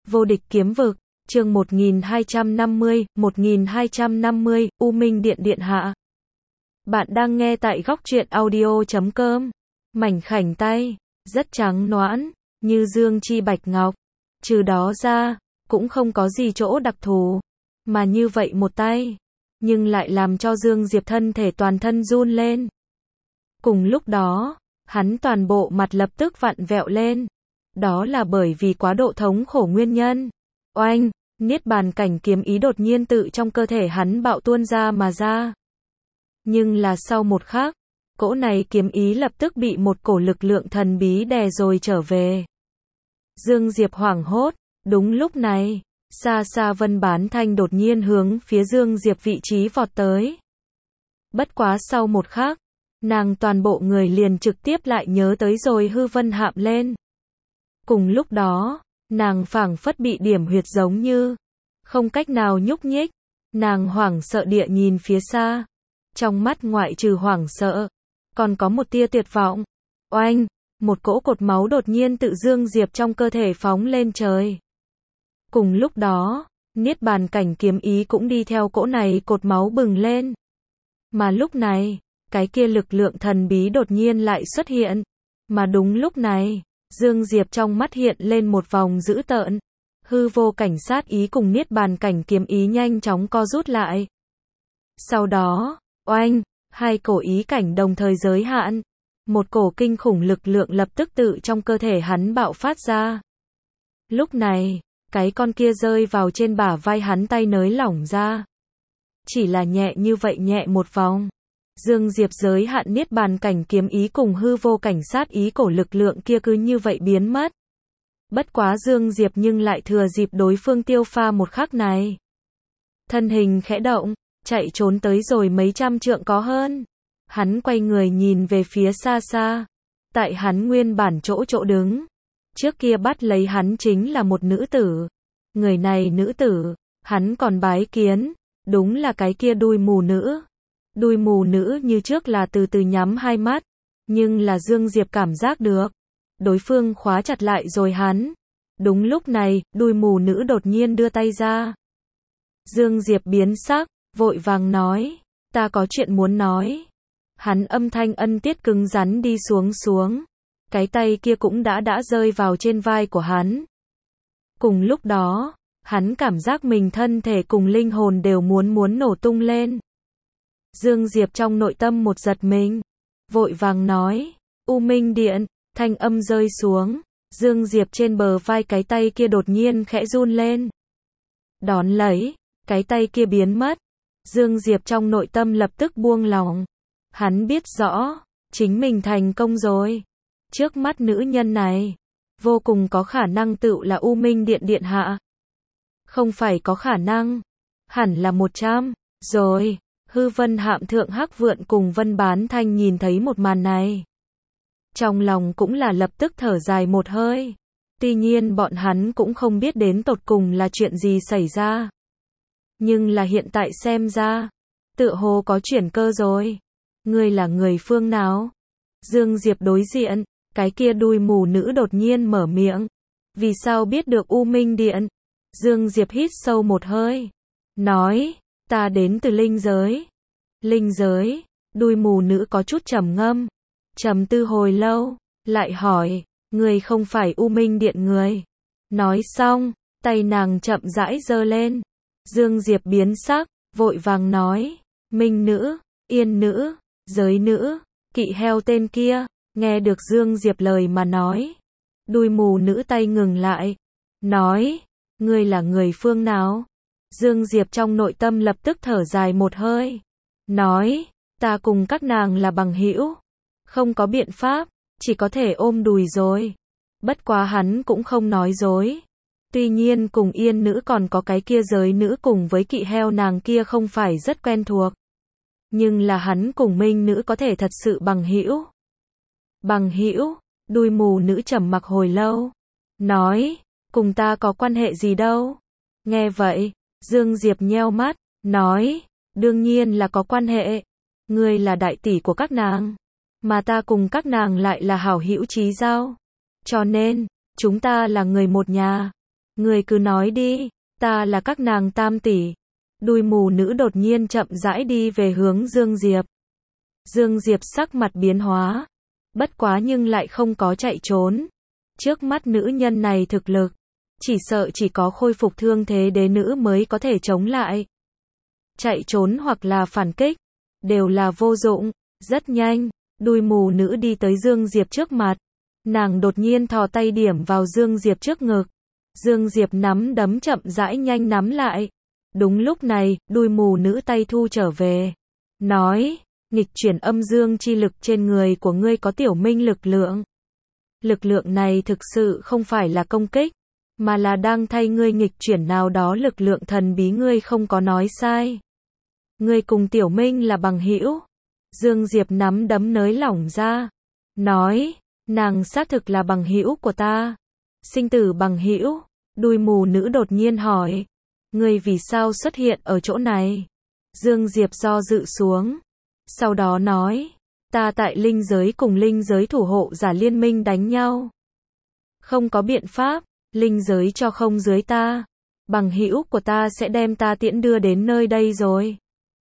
Vô địch kiếm vực, chương 1250, U Minh Điện điện hạ. Bạn đang nghe tại góc truyện audio.com. Mảnh khảnh tay, rất trắng nõn, như dương chi bạch ngọc. Trừ đó ra, cũng không có gì chỗ đặc thù. Mà như vậy một tay, nhưng lại làm cho Dương Diệp thân thể toàn thân run lên. Cùng lúc đó, hắn toàn bộ mặt lập tức vặn vẹo lên. Đó là bởi vì quá độ thống khổ nguyên nhân. Oanh, niết bàn cảnh kiếm ý đột nhiên tự trong cơ thể hắn bạo tuôn ra mà ra. Nhưng là sau một khắc, cỗ này kiếm ý lập tức bị một cổ lực lượng thần bí đè rồi trở về. Dương Diệp hoảng hốt, đúng lúc này, xa xa Vân Bán Thanh đột nhiên hướng phía Dương Diệp vị trí vọt tới. Bất quá sau một khắc, nàng toàn bộ người liền trực tiếp lại nhớ tới rồi hư vân hạm lên. Cùng lúc đó, nàng phảng phất bị điểm huyệt giống như, không cách nào nhúc nhích, nàng hoảng sợ địa nhìn phía xa. Trong mắt ngoại trừ hoảng sợ, còn có một tia tuyệt vọng. Oanh, một cỗ cột máu đột nhiên tự Dương Diệp trong cơ thể phóng lên trời. Cùng lúc đó, niết bàn cảnh kiếm ý cũng đi theo cỗ này cột máu bừng lên. Mà lúc này, cái kia lực lượng thần bí đột nhiên lại xuất hiện. Mà đúng lúc này, Dương Diệp trong mắt hiện lên một vòng dữ tợn. Hư vô cảnh sát ý cùng niết bàn cảnh kiếm ý nhanh chóng co rút lại. Sau đó, oanh, hai cổ ý cảnh đồng thời giới hạn. Một cổ kinh khủng lực lượng lập tức tự trong cơ thể hắn bạo phát ra. Lúc này, cái con kia rơi vào trên bả vai hắn tay nới lỏng ra. Chỉ là nhẹ như vậy nhẹ một vòng. Dương Diệp giới hạn niết bàn cảnh kiếm ý cùng hư vô cảnh sát ý cổ lực lượng kia cứ như vậy biến mất. Bất quá Dương Diệp nhưng lại thừa dịp đối phương tiêu pha một khắc này. Thân hình khẽ động, chạy trốn tới rồi mấy trăm trượng có hơn. Hắn quay người nhìn về phía xa xa. Tại hắn nguyên bản chỗ đứng. Trước kia bắt lấy hắn chính là một nữ tử. Người này nữ tử, hắn còn bái kiến. Đúng là cái kia đuôi mù nữ. Đuôi mù nữ như trước là từ từ nhắm hai mắt. Nhưng là Dương Diệp cảm giác được. Đối phương khóa chặt lại rồi hắn. Đúng lúc này, đuôi mù nữ đột nhiên đưa tay ra. Dương Diệp biến sắc, vội vàng nói. Ta có chuyện muốn nói. Hắn âm thanh ân tiết cứng rắn đi xuống. Cái tay kia cũng đã rơi vào trên vai của hắn. Cùng lúc đó, hắn cảm giác mình thân thể cùng linh hồn đều muốn nổ tung lên. Dương Diệp trong nội tâm một giật mình. Vội vàng nói. U Minh Điện, thanh âm rơi xuống. Dương Diệp trên bờ vai cái tay kia đột nhiên khẽ run lên. Đón lấy, cái tay kia biến mất. Dương Diệp trong nội tâm lập tức buông lỏng. Hắn biết rõ, chính mình thành công rồi. Trước mắt nữ nhân này, vô cùng có khả năng tựu là U Minh Điện điện hạ. Không phải có khả năng, hẳn là 100. Rồi, hư vân hạm thượng Hắc Vượn cùng Vân Bán Thanh nhìn thấy một màn này. Trong lòng cũng là lập tức thở dài một hơi. Tuy nhiên bọn hắn cũng không biết đến tột cùng là chuyện gì xảy ra. Nhưng là hiện tại xem ra, tựa hồ có chuyển cơ rồi. Ngươi là người phương nào? Dương Diệp đối diện, cái kia đuôi mù nữ đột nhiên mở miệng. Vì sao biết được U Minh Điện? Dương Diệp hít sâu một hơi. Nói, ta đến từ linh giới. Linh giới, đuôi mù nữ có chút trầm ngâm. Trầm tư hồi lâu, lại hỏi, người không phải U Minh Điện người. Nói xong, tay nàng chậm rãi giơ lên. Dương Diệp biến sắc, vội vàng nói, Minh nữ, Yên nữ, Giới nữ, Kỵ heo tên kia. Nghe được Dương Diệp lời mà nói. Đuôi mù nữ tay ngừng lại. Nói, ngươi là người phương nào? Dương Diệp trong nội tâm lập tức thở dài một hơi. Nói, ta cùng các nàng là bằng hữu. Không có biện pháp, chỉ có thể ôm đùi rồi. Bất quá hắn cũng không nói dối. Tuy nhiên cùng Yên nữ còn có cái kia Giới nữ cùng với Kỵ heo nàng kia không phải rất quen thuộc. Nhưng là hắn cùng Minh nữ có thể thật sự bằng hữu. Bằng hữu, đuôi mù nữ trầm mặc hồi lâu. Nói, cùng ta có quan hệ gì đâu. Nghe vậy, Dương Diệp nheo mắt, nói, đương nhiên là có quan hệ. Ngươi là đại tỷ của các nàng, mà ta cùng các nàng lại là hảo hữu chí giao. Cho nên, chúng ta là người một nhà. Người cứ nói đi, ta là các nàng tam tỷ. Đuôi mù nữ đột nhiên chậm rãi đi về hướng Dương Diệp. Dương Diệp sắc mặt biến hóa. Bất quá nhưng lại không có chạy trốn. Trước mắt nữ nhân này thực lực, chỉ sợ chỉ có khôi phục thương thế đế nữ mới có thể chống lại. Chạy trốn hoặc là phản kích, đều là vô dụng. Rất nhanh, đuôi mù nữ đi tới Dương Diệp trước mặt. Nàng đột nhiên thò tay điểm vào Dương Diệp trước ngực. Dương Diệp nắm đấm chậm rãi nhanh nắm lại. Đúng lúc này, đuôi mù nữ tay thu trở về. Nói, nghịch chuyển âm dương chi lực trên người của ngươi có tiểu minh lực lượng. Lực lượng này thực sự không phải là công kích, mà là đang thay ngươi nghịch chuyển nào đó lực lượng thần bí, ngươi không có nói sai. Ngươi cùng tiểu minh là bằng hữu. Dương Diệp nắm đấm nới lỏng ra. Nói, nàng xác thực là bằng hữu của ta. Sinh tử bằng hữu. Đuôi mù nữ đột nhiên hỏi. Ngươi vì sao xuất hiện ở chỗ này? Dương Diệp do dự xuống. Sau đó nói. Ta tại linh giới cùng linh giới thủ hộ giả liên minh đánh nhau. Không có biện pháp, linh giới cho không dưới ta. Bằng hữu của ta sẽ đem ta tiễn đưa đến nơi đây rồi.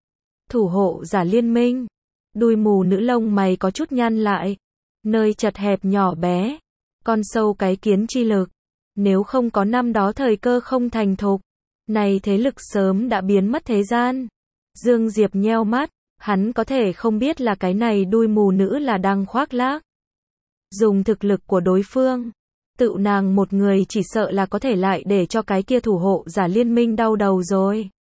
Thủ hộ giả liên minh. Đuôi mù nữ lông mày có chút nhăn lại. Nơi chật hẹp nhỏ bé. Con sâu cái kiến chi lực. Nếu không có năm đó thời cơ không thành thục, này thế lực sớm đã biến mất thế gian. Dương Diệp nheo mắt, hắn có thể không biết là cái này đuôi mù nữ là đang khoác lác. Dùng thực lực của đối phương, tự nàng một người chỉ sợ là có thể lại để cho cái kia thủ hộ giả liên minh đau đầu rồi.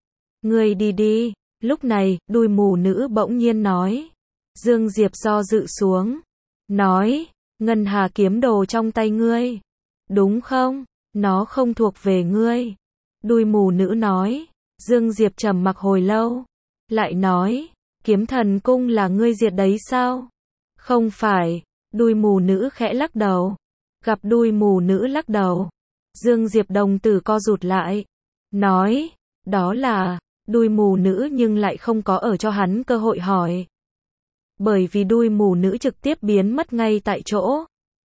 Ngươi đi đi, lúc này, đuôi mù nữ bỗng nhiên nói. Dương Diệp do dự xuống, nói, ngân hà kiếm đồ trong tay ngươi. Đúng không? Nó không thuộc về ngươi. Đuôi mù nữ nói. Dương Diệp trầm mặc hồi lâu. Lại nói, kiếm thần cung là ngươi diệt đấy sao? Không phải. Đuôi mù nữ khẽ lắc đầu. Gặp đuôi mù nữ lắc đầu, Dương Diệp đồng tử co rụt lại. Nói, đó là, đuôi mù nữ nhưng lại không có ở cho hắn cơ hội hỏi. Bởi vì đuôi mù nữ trực tiếp biến mất ngay tại chỗ.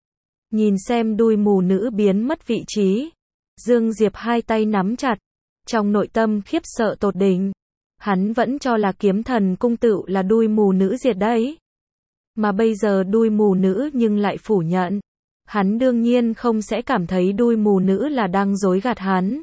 Nhìn xem đuôi mù nữ biến mất vị trí, Dương Diệp hai tay nắm chặt, trong nội tâm khiếp sợ tột đỉnh. Hắn vẫn cho là kiếm thần cung tựu là đuôi mù nữ diệt đấy. Mà bây giờ đuôi mù nữ nhưng lại phủ nhận. Hắn đương nhiên không sẽ cảm thấy đuôi mù nữ là đang dối gạt hắn.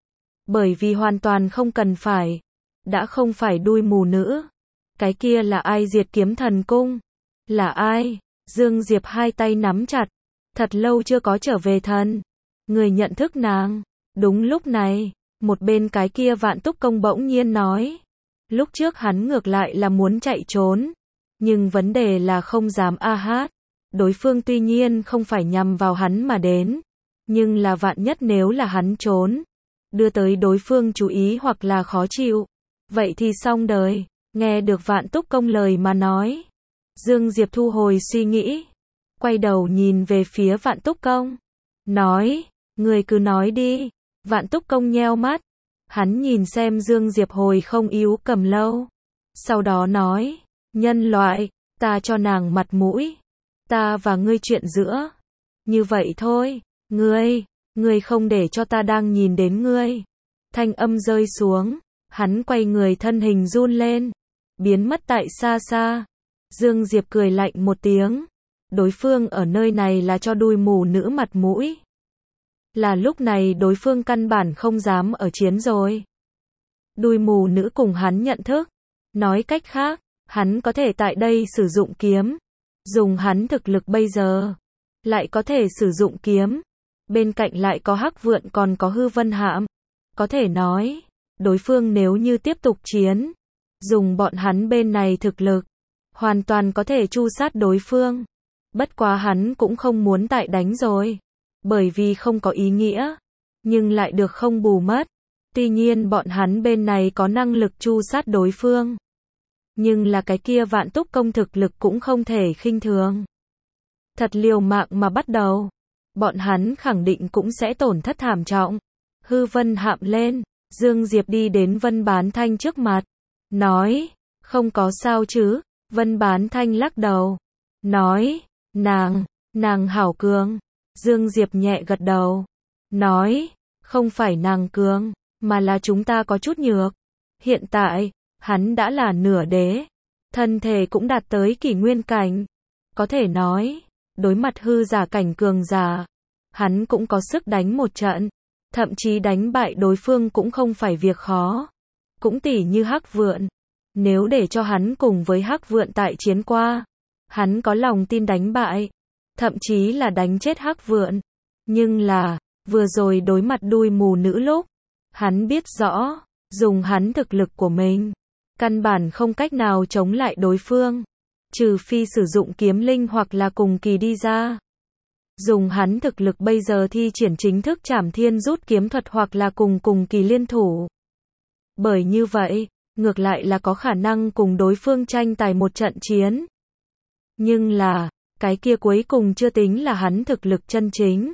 Bởi vì hoàn toàn không cần phải. Đã không phải đuôi mù nữ. Cái kia là ai diệt kiếm thần cung? Là ai? Dương Diệp hai tay nắm chặt. Thật lâu chưa có trở về thần. Người nhận thức nàng. Đúng lúc này, một bên cái kia Vạn Túc Công bỗng nhiên nói. Lúc trước hắn ngược lại là muốn chạy trốn. Nhưng vấn đề là không dám a hát. Đối phương tuy nhiên không phải nhằm vào hắn mà đến. Nhưng là vạn nhất nếu là hắn trốn. Đưa tới đối phương chú ý hoặc là khó chịu. Vậy thì xong đời. Nghe được Vạn Túc Công lời mà nói. Dương Diệp thu hồi suy nghĩ. Quay đầu nhìn về phía Vạn Túc Công. Nói, người cứ nói đi. Vạn Túc Công nheo mắt. Hắn nhìn xem Dương Diệp hồi không yếu cầm lâu. Sau đó nói, nhân loại, ta cho nàng mặt mũi. Ta và ngươi chuyện giữa. Như vậy thôi, ngươi không để cho ta đang nhìn đến ngươi. Thanh âm rơi xuống, hắn quay người thân hình run lên. Biến mất tại xa xa. Dương Diệp cười lạnh một tiếng. Đối phương ở nơi này là cho đuôi mù nữ mặt mũi. Là lúc này đối phương căn bản không dám ở chiến rồi. Đuôi mù nữ cùng hắn nhận thức. Nói cách khác, hắn có thể tại đây sử dụng kiếm. Dùng hắn thực lực bây giờ. Lại có thể sử dụng kiếm. Bên cạnh lại có Hắc Vượn còn có Hư Vân Hạm. Có thể nói, đối phương nếu như tiếp tục chiến. Dùng bọn hắn bên này thực lực. Hoàn toàn có thể tru sát đối phương. Bất quá hắn cũng không muốn tại đánh rồi. Bởi vì không có ý nghĩa. Nhưng lại được không bù mất. Tuy nhiên bọn hắn bên này có năng lực tru sát đối phương. Nhưng là cái kia Vạn Túc Công thực lực cũng không thể khinh thường. Thật liều mạng mà bắt đầu. Bọn hắn khẳng định cũng sẽ tổn thất thảm trọng. Hư Vân Hạm lên. Dương Diệp đi đến Vân Bán Thanh trước mặt. Nói, không có sao chứ. Vân Bán Thanh lắc đầu. Nói, nàng hảo cường. Dương Diệp nhẹ gật đầu. Nói, Không phải nàng cường, mà là chúng ta có chút nhược. Hiện tại, hắn đã là nửa đế. Thân thể cũng đạt tới kỷ nguyên cảnh. Có thể nói, đối mặt hư giả cảnh cường giả, hắn cũng có sức đánh một trận. Thậm chí đánh bại đối phương cũng không phải việc khó. Cũng tỉ như Hắc Vượn. Nếu để cho hắn cùng với Hắc Vượn tại chiến qua, hắn có lòng tin đánh bại. Thậm chí là đánh chết Hắc Vượn. Nhưng là, vừa rồi đối mặt đuôi mù nữ lúc, hắn biết rõ, dùng hắn thực lực của mình, căn bản không cách nào chống lại đối phương. Trừ phi sử dụng kiếm linh hoặc là cùng kỳ đi ra. Dùng hắn thực lực bây giờ thi triển chính thức Trảm Thiên rút kiếm thuật hoặc là cùng kỳ liên thủ. Bởi như vậy, ngược lại là có khả năng cùng đối phương tranh tài một trận chiến. Nhưng là, cái kia cuối cùng chưa tính là hắn thực lực chân chính.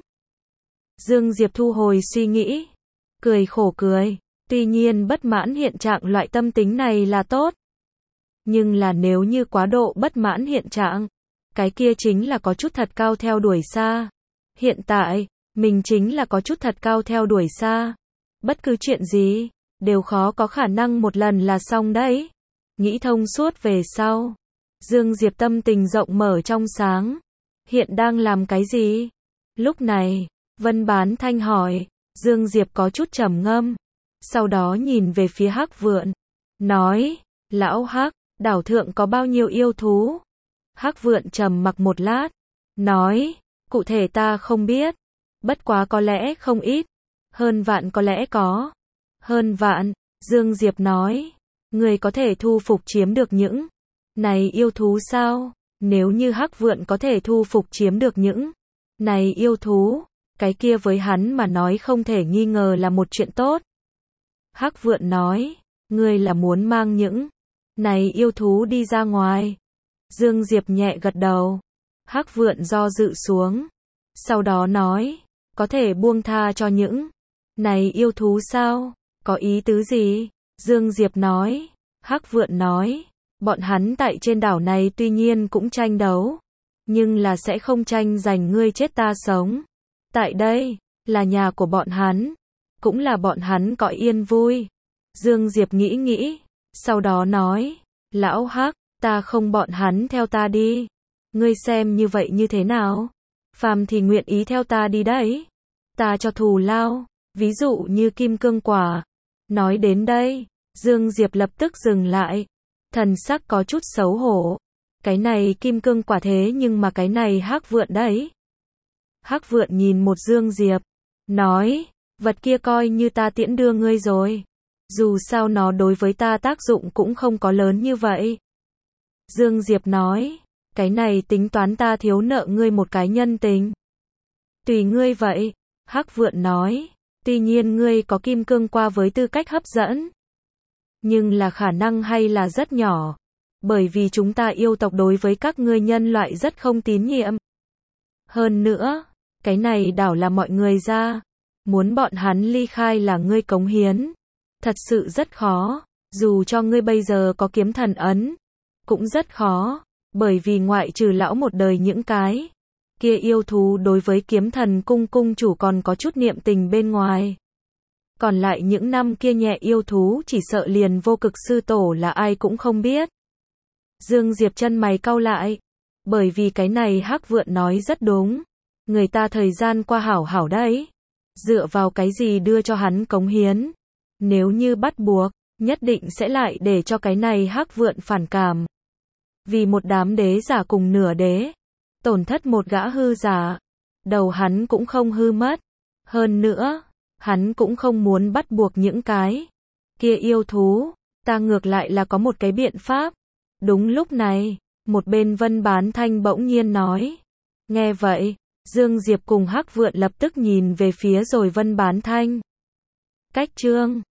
Dương Diệp thu hồi suy nghĩ, cười khổ cười, tuy nhiên bất mãn hiện trạng loại tâm tính này là tốt. Nhưng là nếu như quá độ bất mãn hiện trạng, cái kia chính là có chút thật cao theo đuổi xa. Hiện tại, mình chính là có chút thật cao theo đuổi xa. Bất cứ chuyện gì, đều khó có khả năng một lần là xong đấy. Nghĩ thông suốt về sau. Dương Diệp tâm tình rộng mở trong sáng. Hiện đang làm cái gì? Lúc này, Vân Bán Thanh hỏi. Dương Diệp có chút trầm ngâm. Sau đó nhìn về phía Hắc Vượn. Nói, lão Hắc, đảo thượng có bao nhiêu yêu thú? Hắc Vượn trầm mặc một lát. Nói, cụ thể ta không biết. Bất quá có lẽ không ít. Hơn vạn có lẽ có. Hơn vạn, Dương Diệp nói. Người có thể thu phục chiếm được những này yêu thú sao? Nếu như Hắc Vượn có thể thu phục chiếm được những này yêu thú, cái kia với hắn mà nói không thể nghi ngờ là một chuyện tốt. Hắc Vượn nói, ngươi là muốn mang những này yêu thú đi ra ngoài. Dương Diệp nhẹ gật đầu. Hắc Vượn do dự xuống. Sau đó nói, có thể buông tha cho những này yêu thú sao? Có ý tứ gì? Dương Diệp nói. Hắc Vượn nói, bọn hắn tại trên đảo này tuy nhiên cũng tranh đấu, nhưng là sẽ không tranh giành ngươi chết ta sống. Tại đây, là nhà của bọn hắn, cũng là bọn hắn có yên vui. Dương Diệp nghĩ nghĩ, sau đó nói, lão Hắc, ta không bọn hắn theo ta đi. Ngươi xem như vậy như thế nào? Phàm thì nguyện ý theo ta đi đấy. Ta cho thù lao, ví dụ như kim cương quả. Nói đến đây, Dương Diệp lập tức dừng lại. Thần sắc có chút xấu hổ. Cái này kim cương quả thế nhưng mà cái này Hắc Vượn đấy. Hắc Vượn nhìn một Dương Diệp, nói, vật kia coi như ta tiễn đưa ngươi rồi. Dù sao nó đối với ta tác dụng cũng không có lớn như vậy. Dương Diệp nói, cái này tính toán ta thiếu nợ ngươi một cái nhân tình. Tùy ngươi vậy. Hắc Vượn nói, tuy nhiên ngươi có kim cương qua với tư cách hấp dẫn. Nhưng là khả năng hay là rất nhỏ. Bởi vì chúng ta yêu tộc đối với các ngươi nhân loại rất không tín nhiệm. Hơn nữa, cái này đảo là mọi người ra. Muốn bọn hắn ly khai là ngươi cống hiến. Thật sự rất khó. Dù cho ngươi bây giờ có kiếm thần ấn, cũng rất khó. Bởi vì ngoại trừ lão một đời những cái kia yêu thú đối với kiếm thần cung cung chủ còn có chút niệm tình bên ngoài. Còn lại những năm kia nhẹ yêu thú chỉ sợ liền vô cực sư tổ là ai cũng không biết. Dương Diệp chân mày cau lại. Bởi vì cái này Hắc Vượn nói rất đúng. Người ta thời gian qua hảo hảo đấy. Dựa vào cái gì đưa cho hắn cống hiến. Nếu như bắt buộc, nhất định sẽ lại để cho cái này Hắc Vượn phản cảm. Vì một đám đế giả cùng nửa đế, tổn thất một gã hư giả, đầu hắn cũng không hư mất. Hơn nữa, hắn cũng không muốn bắt buộc những cái kia yêu thú. Ta ngược lại là có một cái biện pháp. Đúng lúc này, một bên Vân Bán Thanh bỗng nhiên nói. Nghe vậy, Dương Diệp cùng Hắc Vượn lập tức nhìn về phía rồi Vân Bán Thanh. Cách chương